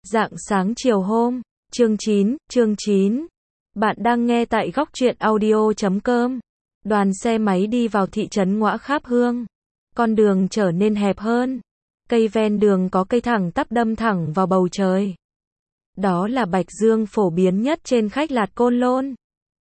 Rạng sáng chiều hôm, chương 9. Bạn đang nghe tại góc truyện audio.com. Đoàn xe máy đi vào thị trấn Ngõa Kháp Hương. Con đường trở nên hẹp hơn. Cây ven đường có cây thẳng tắp đâm thẳng vào bầu trời. Đó là bạch dương phổ biến nhất trên Khách Lạt Côn Lôn.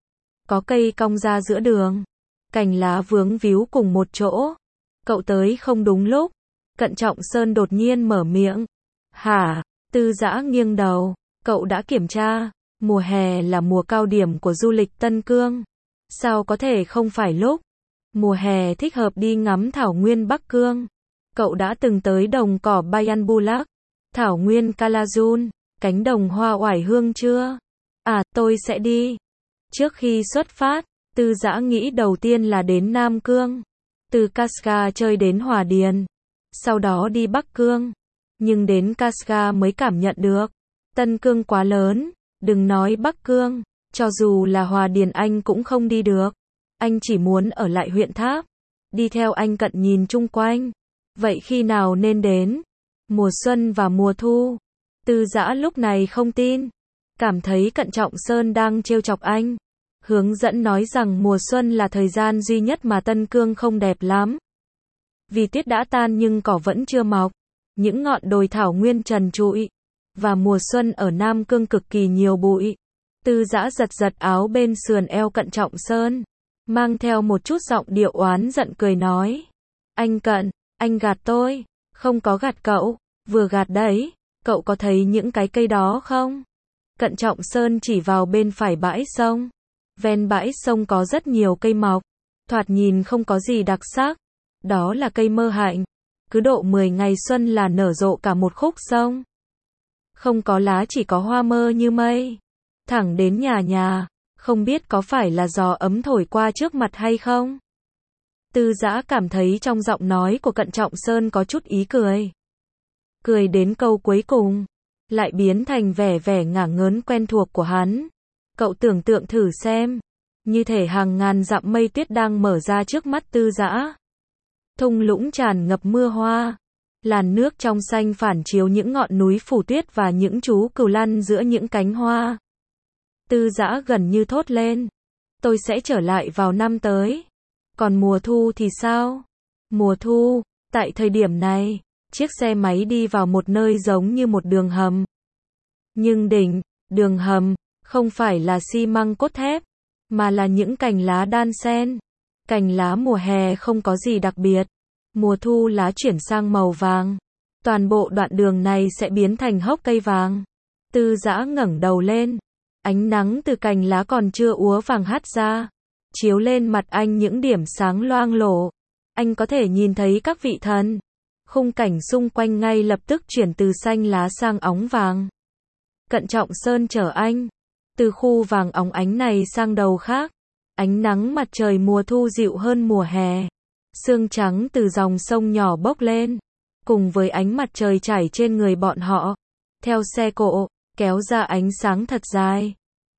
Có cây cong ra giữa đường. Cành lá vướng víu cùng một chỗ. Cậu tới không đúng lúc. Cận Trọng Sơn đột nhiên mở miệng. Hả? Tư Dã nghiêng đầu. Cậu đã kiểm tra. Mùa hè là mùa cao điểm của du lịch Tân Cương. Sao có thể không phải lúc? Mùa hè thích hợp đi ngắm thảo nguyên Bắc Cương. Cậu đã từng tới đồng cỏ Bayan Bulak, thảo nguyên Kalajun, cánh đồng hoa oải hương chưa? À, tôi sẽ đi. Trước khi xuất phát, Tư Dã nghĩ đầu tiên là đến Nam Cương. Từ Casca chơi đến Hòa Điền. Sau đó đi Bắc Cương. Nhưng đến Casca mới cảm nhận được. Tân Cương quá lớn. Đừng nói Bắc Cương. Cho dù là Hòa Điền anh cũng không đi được. Anh chỉ muốn ở lại huyện Tháp. Đi theo anh Cận nhìn chung quanh. Vậy khi nào nên đến? Mùa xuân và mùa thu. Tư Dã lúc này không tin. Cảm thấy Cận Trọng Sơn đang trêu chọc anh. Hướng dẫn nói rằng mùa xuân là thời gian duy nhất mà Tân Cương không đẹp lắm. Vì tuyết đã tan nhưng cỏ vẫn chưa mọc. Những ngọn đồi thảo nguyên trần trụi. Và mùa xuân ở Nam Cương cực kỳ nhiều bụi. Tư Dã giật giật áo bên sườn eo Cận Trọng Sơn. Mang theo một chút giọng điệu oán giận cười nói. Anh Cận, anh gạt tôi. Không có gạt cậu. Vừa gạt đấy. Cậu có thấy những cái cây đó không? Cận Trọng Sơn chỉ vào bên phải bãi sông. Ven bãi sông có rất nhiều cây mọc. Thoạt nhìn không có gì đặc sắc. Đó là cây mơ hạnh. Cứ độ 10 ngày xuân là nở rộ cả một khúc sông. Không có lá chỉ có hoa mơ như mây. Thẳng đến nhà. Không biết có phải là gió ấm thổi qua trước mặt hay không? Tư Dã cảm thấy trong giọng nói của Cận Trọng Sơn có chút ý cười. Cười đến câu cuối cùng. Lại biến thành vẻ ngả ngớn quen thuộc của hắn. Cậu tưởng tượng thử xem. Như thể hàng ngàn dặm mây tuyết đang mở ra trước mắt Tư Dã. Thung lũng tràn ngập mưa hoa. Làn nước trong xanh phản chiếu những ngọn núi phủ tuyết và những chú cừu lăn giữa những cánh hoa. Tư Dã gần như thốt lên. Tôi sẽ trở lại vào năm tới. Còn mùa thu thì sao? Mùa thu, tại thời điểm này, chiếc xe máy đi vào một nơi giống như một đường hầm. Nhưng đường hầm, không phải là xi măng cốt thép, mà là những cành lá đan xen. Cành lá mùa hè không có gì đặc biệt. Mùa thu lá chuyển sang màu vàng. Toàn bộ đoạn đường này sẽ biến thành hốc cây vàng. Tư Dã ngẩng đầu lên. Ánh nắng từ cành lá còn chưa úa vàng hắt ra. Chiếu lên mặt anh những điểm sáng loang lổ. Anh có thể nhìn thấy các vị thần. Khung cảnh xung quanh ngay lập tức chuyển từ xanh lá sang óng vàng. Cận Trọng Sơn chở anh. Từ khu vàng óng ánh này sang đầu khác. Ánh nắng mặt trời mùa thu dịu hơn mùa hè. Sương trắng từ dòng sông nhỏ bốc lên. Cùng với ánh mặt trời chảy trên người bọn họ. Theo xe cộ, kéo ra ánh sáng thật dài.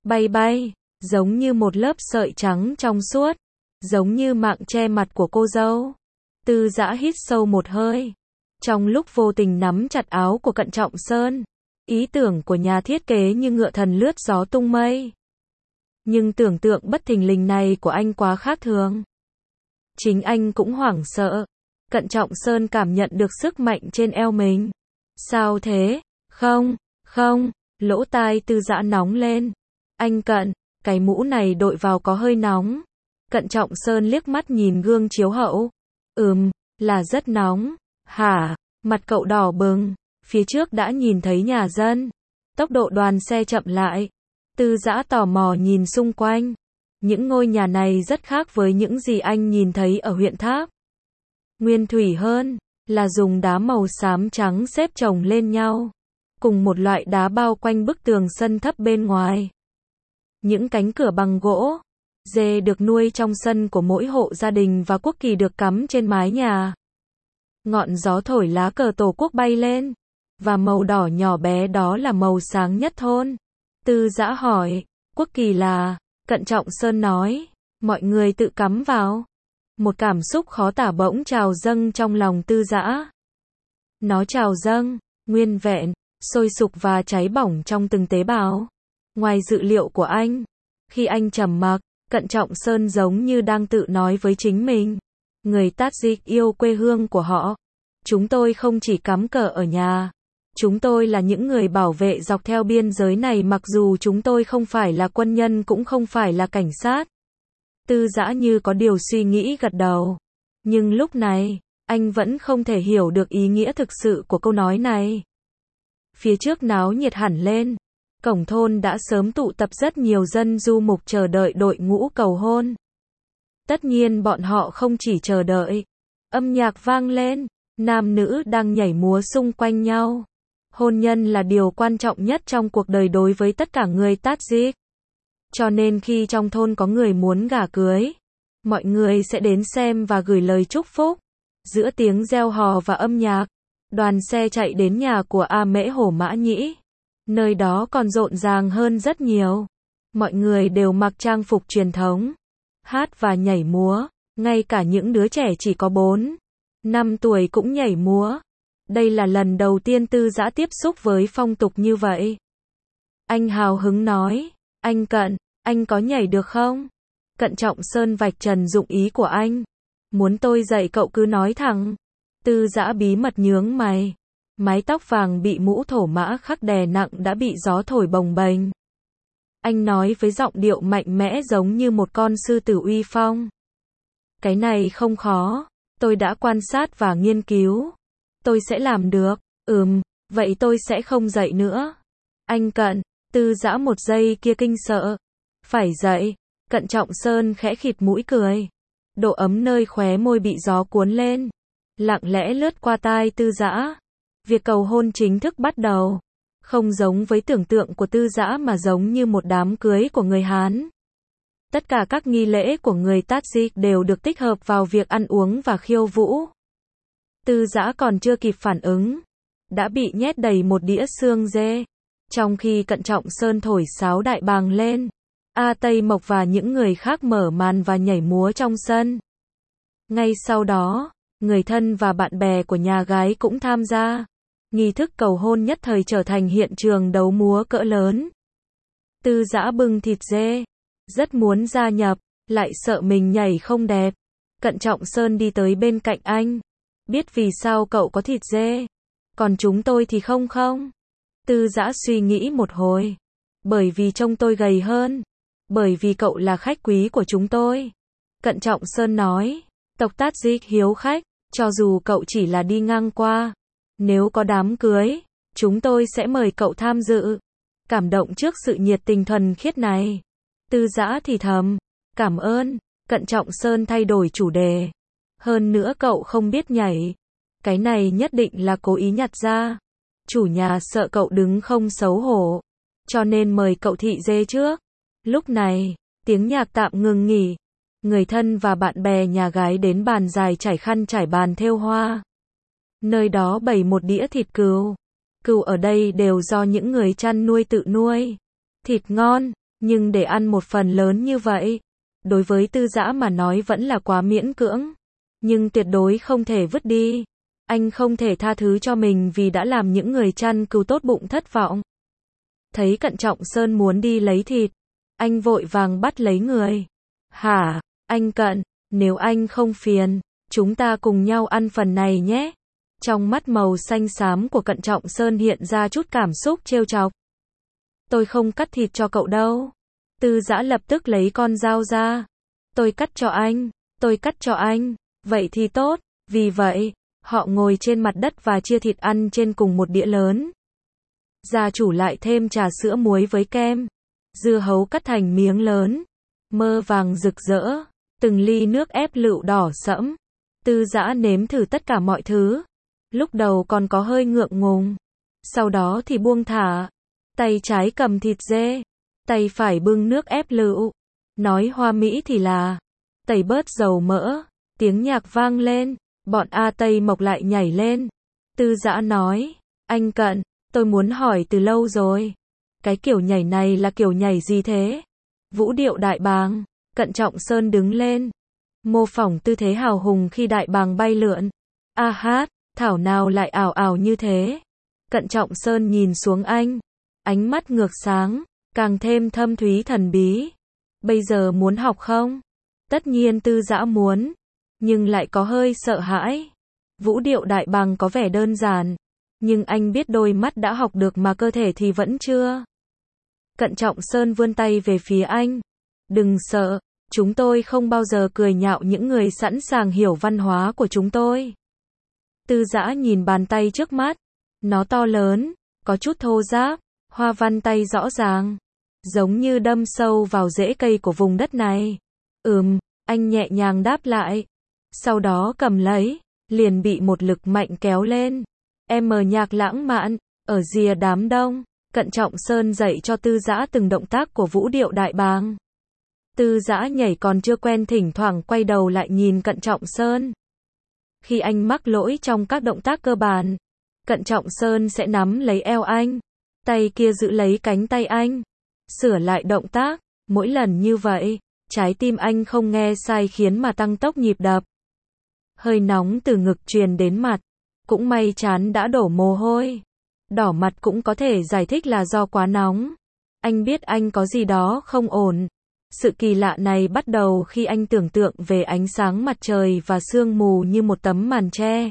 Bay, giống như một lớp sợi trắng trong suốt. Giống như mạng che mặt của cô dâu. Tư Dã hít sâu một hơi. Trong lúc vô tình nắm chặt áo của Cận Trọng Sơn. Ý tưởng của nhà thiết kế như ngựa thần lướt gió tung mây. Nhưng tưởng tượng bất thình lình này của anh quá khác thường. Chính anh cũng hoảng sợ. Cận Trọng Sơn cảm nhận được sức mạnh trên eo mình. Sao thế? Không. Lỗ tai Tư Dã nóng lên. Anh Cận, cái mũ này đội vào có hơi nóng. Cận Trọng Sơn liếc mắt nhìn gương chiếu hậu. Là rất nóng. Hả? Mặt cậu đỏ bừng. Phía trước đã nhìn thấy nhà dân. Tốc độ đoàn xe chậm lại. Tư Dã tò mò nhìn xung quanh. Những ngôi nhà này rất khác với những gì anh nhìn thấy ở huyện Tháp. Nguyên thủy hơn, là dùng đá màu xám trắng xếp chồng lên nhau. Cùng một loại đá bao quanh bức tường sân thấp bên ngoài. Những cánh cửa bằng gỗ. Dê được nuôi trong sân của mỗi hộ gia đình và quốc kỳ được cắm trên mái nhà. Ngọn gió thổi lá cờ tổ quốc bay lên. Và màu đỏ nhỏ bé đó là màu sáng nhất thôn. Tư Dã hỏi, quốc kỳ là? Cận Trọng Sơn nói, mọi người tự cắm vào. Một cảm xúc khó tả bỗng trào dâng trong lòng Tư Dã. Nó trào dâng, nguyên vẹn, sôi sục và cháy bỏng trong từng tế bào. Ngoài dự liệu của anh, khi anh trầm mặc, Cận Trọng Sơn giống như đang tự nói với chính mình. Người Tajik yêu quê hương của họ. Chúng tôi không chỉ cắm cờ ở nhà. Chúng tôi là những người bảo vệ dọc theo biên giới này mặc dù chúng tôi không phải là quân nhân cũng không phải là cảnh sát. Tư Dã như có điều suy nghĩ gật đầu. Nhưng lúc này, anh vẫn không thể hiểu được ý nghĩa thực sự của câu nói này. Phía trước náo nhiệt hẳn lên. Cổng thôn đã sớm tụ tập rất nhiều dân du mục chờ đợi đội ngũ cầu hôn. Tất nhiên bọn họ không chỉ chờ đợi. Âm nhạc vang lên, nam nữ đang nhảy múa xung quanh nhau. Hôn nhân là điều quan trọng nhất trong cuộc đời đối với tất cả người Tajik. Cho nên khi trong thôn có người muốn gả cưới, mọi người sẽ đến xem và gửi lời chúc phúc. Giữa tiếng reo hò và âm nhạc, đoàn xe chạy đến nhà của A Mễ Hổ Mã Nhĩ. Nơi đó còn rộn ràng hơn rất nhiều. Mọi người đều mặc trang phục truyền thống, hát và nhảy múa, ngay cả những đứa trẻ chỉ có 4, 5 tuổi cũng nhảy múa. Đây là lần đầu tiên Tư Dã tiếp xúc với phong tục như vậy. Anh hào hứng nói, anh Cận, anh có nhảy được không? Cận Trọng Sơn vạch trần dụng ý của anh. Muốn tôi dạy cậu cứ nói thẳng. Tư Dã bí mật nhướng mày. Mái tóc vàng bị mũ thổ mã khắc đè nặng đã bị gió thổi bồng bềnh. Anh nói với giọng điệu mạnh mẽ giống như một con sư tử uy phong. Cái này không khó, tôi đã quan sát và nghiên cứu. Tôi sẽ làm được, vậy tôi sẽ không dạy nữa. Anh Cận, Tư Dã một giây kia kinh sợ. Phải dạy, Cận Trọng Sơn khẽ khịt mũi cười. Độ ấm nơi khóe môi bị gió cuốn lên. Lặng lẽ lướt qua tai Tư Dã. Việc cầu hôn chính thức bắt đầu. Không giống với tưởng tượng của Tư Dã mà giống như một đám cưới của người Hán. Tất cả các nghi lễ của người Tajik đều được tích hợp vào việc ăn uống và khiêu vũ. Tư Dã còn chưa kịp phản ứng, đã bị nhét đầy một đĩa xương dê. Trong khi Cận Trọng Sơn thổi sáo đại bàng lên, A Tây Mộc và những người khác mở màn và nhảy múa trong sân. Ngay sau đó, người thân và bạn bè của nhà gái cũng tham gia. Nghi thức cầu hôn nhất thời trở thành hiện trường đấu múa cỡ lớn. Tư Dã bưng thịt dê, rất muốn gia nhập, lại sợ mình nhảy không đẹp. Cận Trọng Sơn đi tới bên cạnh anh. Biết vì sao cậu có thịt dê, còn chúng tôi thì không? Tư Dã suy nghĩ một hồi. Bởi vì trông tôi gầy hơn. Bởi vì cậu là khách quý của chúng tôi. Cận Trọng Sơn nói, tộc Tajik hiếu khách, cho dù cậu chỉ là đi ngang qua. Nếu có đám cưới, chúng tôi sẽ mời cậu tham dự. Cảm động trước sự nhiệt tình thuần khiết này. Tư Dã thì thầm, cảm ơn. Cận Trọng Sơn thay đổi chủ đề. Hơn nữa cậu không biết nhảy. Cái này nhất định là cố ý nhặt ra. Chủ nhà sợ cậu đứng không xấu hổ, cho nên mời cậu thị dê trước. Lúc này, tiếng nhạc tạm ngừng nghỉ. Người thân và bạn bè nhà gái đến bàn dài trải khăn trải bàn thêu hoa. Nơi đó bày một đĩa thịt cừu. Cừu ở đây đều do những người chăn nuôi tự nuôi. Thịt ngon, nhưng để ăn một phần lớn như vậy, đối với Tư Dã mà nói vẫn là quá miễn cưỡng. Nhưng tuyệt đối không thể vứt đi. Anh không thể tha thứ cho mình vì đã làm những người chăn cừu tốt bụng thất vọng. Thấy Cận Trọng Sơn muốn đi lấy thịt, anh vội vàng bắt lấy người. Hả, anh Cận, nếu anh không phiền, chúng ta cùng nhau ăn phần này nhé. Trong mắt màu xanh xám của Cận Trọng Sơn hiện ra chút cảm xúc trêu chọc. Tôi không cắt thịt cho cậu đâu. Tư Dã lập tức lấy con dao ra. Tôi cắt cho anh, tôi cắt cho anh. Vậy thì tốt. Vì vậy, họ ngồi trên mặt đất và chia thịt ăn trên cùng một đĩa lớn. Gia chủ lại thêm trà sữa muối với kem. Dưa hấu cắt thành miếng lớn. Mơ vàng rực rỡ. Từng ly nước ép lựu đỏ sẫm. Tư Dã nếm thử tất cả mọi thứ. Lúc đầu còn có hơi ngượng ngùng. Sau đó thì buông thả. Tay trái cầm thịt dê. Tay phải bưng nước ép lựu. Nói hoa mỹ thì là tẩy bớt dầu mỡ. Tiếng nhạc vang lên. Bọn A Tây Mộc lại nhảy lên. Tư Dã nói, anh Cận, tôi muốn hỏi từ lâu rồi. Cái kiểu nhảy này là kiểu nhảy gì thế? Vũ điệu đại bàng. Cận Trọng Sơn đứng lên. Mô phỏng tư thế hào hùng khi đại bàng bay lượn. A hát, thảo nào lại ảo ảo như thế. Cận Trọng Sơn nhìn xuống anh, ánh mắt ngược sáng, càng thêm thâm thúy thần bí. Bây giờ muốn học không? Tất nhiên Tư Dã muốn, nhưng lại có hơi sợ hãi. Vũ điệu đại bàng có vẻ đơn giản, nhưng anh biết đôi mắt đã học được mà cơ thể thì vẫn chưa. Cận Trọng Sơn vươn tay về phía anh. Đừng sợ, chúng tôi không bao giờ cười nhạo những người sẵn sàng hiểu văn hóa của chúng tôi. Tư Dã nhìn bàn tay trước mắt. Nó to lớn, có chút thô ráp, hoa văn tay rõ ràng, giống như đâm sâu vào rễ cây của vùng đất này. Anh nhẹ nhàng đáp lại. Sau đó cầm lấy, liền bị một lực mạnh kéo lên. Nhạc lãng mạn, ở rìa đám đông. Cận Trọng Sơn dạy cho Tư Dã từng động tác của vũ điệu đại bàng. Tư Dã nhảy còn chưa quen, thỉnh thoảng quay đầu lại nhìn Cận Trọng Sơn. Khi anh mắc lỗi trong các động tác cơ bản, Cận Trọng Sơn sẽ nắm lấy eo anh, tay kia giữ lấy cánh tay anh, sửa lại động tác. Mỗi lần như vậy, trái tim anh không nghe sai khiến mà tăng tốc nhịp đập. Hơi nóng từ ngực truyền đến mặt, cũng may trán đã đổ mồ hôi. Đỏ mặt cũng có thể giải thích là do quá nóng. Anh biết anh có gì đó không ổn. Sự kỳ lạ này bắt đầu khi anh tưởng tượng về ánh sáng mặt trời và sương mù như một tấm màn che.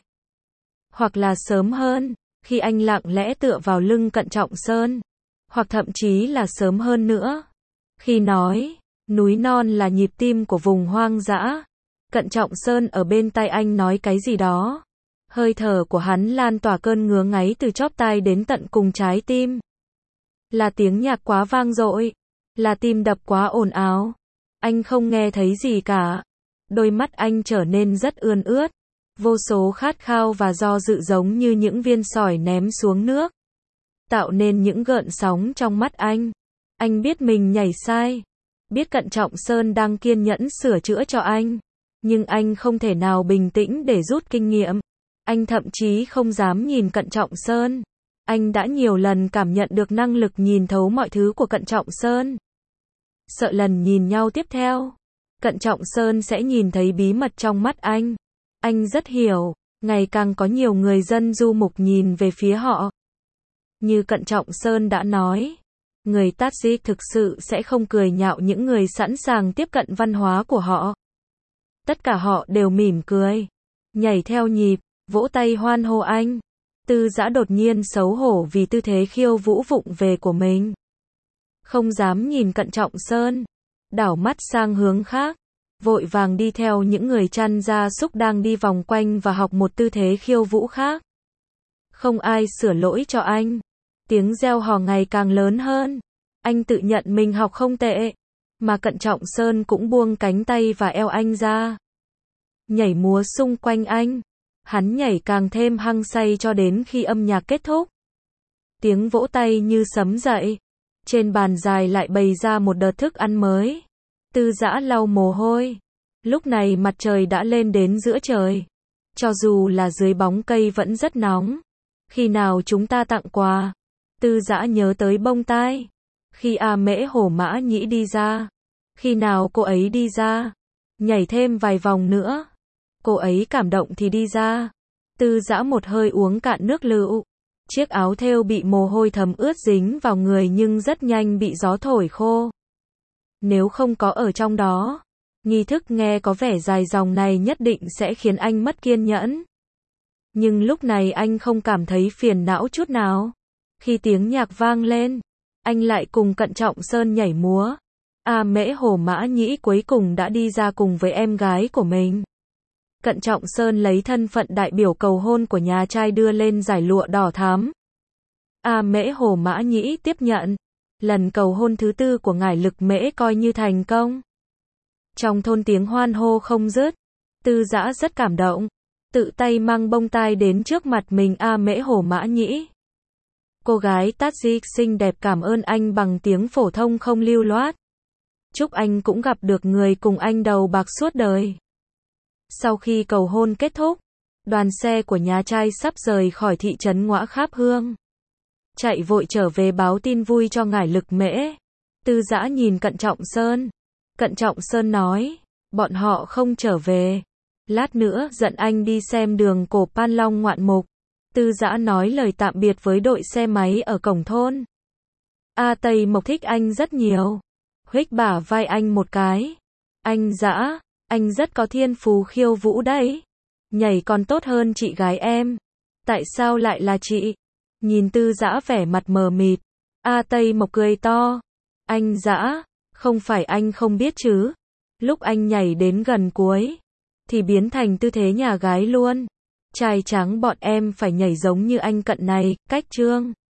Hoặc là sớm hơn, khi anh lặng lẽ tựa vào lưng Cận Trọng Sơn. Hoặc thậm chí là sớm hơn nữa, khi nói, núi non là nhịp tim của vùng hoang dã. Cận Trọng Sơn ở bên tai anh nói cái gì đó. Hơi thở của hắn lan tỏa cơn ngứa ngáy từ chóp tai đến tận cùng trái tim. Là tiếng nhạc quá vang dội, là tim đập quá ồn ào. Anh không nghe thấy gì cả. Đôi mắt anh trở nên rất ươn ướt. Vô số khát khao và do dự giống như những viên sỏi ném xuống nước, tạo nên những gợn sóng trong mắt anh. Anh biết mình nhảy sai, biết Cận Trọng Sơn đang kiên nhẫn sửa chữa cho anh, nhưng anh không thể nào bình tĩnh để rút kinh nghiệm. Anh thậm chí không dám nhìn Cận Trọng Sơn. Anh đã nhiều lần cảm nhận được năng lực nhìn thấu mọi thứ của Cận Trọng Sơn. Sợ lần nhìn nhau tiếp theo, Cận Trọng Sơn sẽ nhìn thấy bí mật trong mắt anh. Anh rất hiểu, ngày càng có nhiều người dân du mục nhìn về phía họ. Như Cận Trọng Sơn đã nói, người Tajik thực sự sẽ không cười nhạo những người sẵn sàng tiếp cận văn hóa của họ. Tất cả họ đều mỉm cười, nhảy theo nhịp, vỗ tay hoan hô anh. Tư Dã đột nhiên xấu hổ vì tư thế khiêu vũ vụng về của mình. Không dám nhìn Cận Trọng Sơn, đảo mắt sang hướng khác, vội vàng đi theo những người chăn gia súc đang đi vòng quanh và học một tư thế khiêu vũ khác. Không ai sửa lỗi cho anh. Tiếng reo hò ngày càng lớn hơn. Anh tự nhận mình học không tệ, mà Cận Trọng Sơn cũng buông cánh tay và eo anh ra, nhảy múa xung quanh anh. Hắn nhảy càng thêm hăng say cho đến khi âm nhạc kết thúc. Tiếng vỗ tay như sấm dậy. Trên bàn dài lại bày ra một đợt thức ăn mới. Tư Dã lau mồ hôi. Lúc này mặt trời đã lên đến giữa trời. Cho dù là dưới bóng cây vẫn rất nóng. Khi nào chúng ta tặng quà? Tư Dã nhớ tới bông tai. Khi A Mễ Hổ Mã Nhĩ đi ra. Khi nào cô ấy đi ra? Nhảy thêm vài vòng nữa. Cô ấy cảm động thì đi ra. Tư Dã một hơi uống cạn nước lựu. Chiếc áo thêu bị mồ hôi thấm ướt dính vào người nhưng rất nhanh bị gió thổi khô. Nếu không có ở trong đó, nghi thức nghe có vẻ dài dòng này nhất định sẽ khiến anh mất kiên nhẫn. Nhưng lúc này anh không cảm thấy phiền não chút nào. Khi tiếng nhạc vang lên, anh lại cùng Cận Trọng Sơn nhảy múa. A Mễ Hổ Mã Nhĩ cuối cùng đã đi ra cùng với em gái của mình. Cận Trọng Sơn lấy thân phận đại biểu cầu hôn của nhà trai đưa lên dải lụa đỏ thắm. A Mễ Hổ Mã Nhĩ tiếp nhận. Lần cầu hôn thứ tư của ngải Lực Mễ coi như thành công. Trong thôn tiếng hoan hô không dứt. Tư Dã rất cảm động, tự tay mang bông tai đến trước mặt mình A Mễ Hổ Mã Nhĩ. Cô gái Tajik xinh đẹp cảm ơn anh bằng tiếng phổ thông không lưu loát. Chúc anh cũng gặp được người cùng anh đầu bạc suốt đời. Sau khi cầu hôn kết thúc, đoàn xe của nhà trai sắp rời khỏi thị trấn Ngõa Kháp Hương. Chạy vội trở về báo tin vui cho ngải Lực Mễ. Tư Dã nhìn Cận Trọng Sơn. Cận Trọng Sơn nói, bọn họ không trở về. Lát nữa dẫn anh đi xem đường cổ Pan Long ngoạn mục. Tư Dã nói lời tạm biệt với đội xe máy ở cổng thôn. A Tây Mộc thích anh rất nhiều. Huých bả vai anh một cái. Anh Dã, anh rất có thiên phú khiêu vũ đấy. Nhảy còn tốt hơn chị gái em. Tại sao lại là chị? Nhìn Tư Dã vẻ mặt mờ mịt. A Tây Mộc cười to. Anh Dã, không phải anh không biết chứ. Lúc anh nhảy đến gần cuối, thì biến thành tư thế nhà gái luôn. Trai trắng bọn em phải nhảy giống như anh Cận này, cách chương.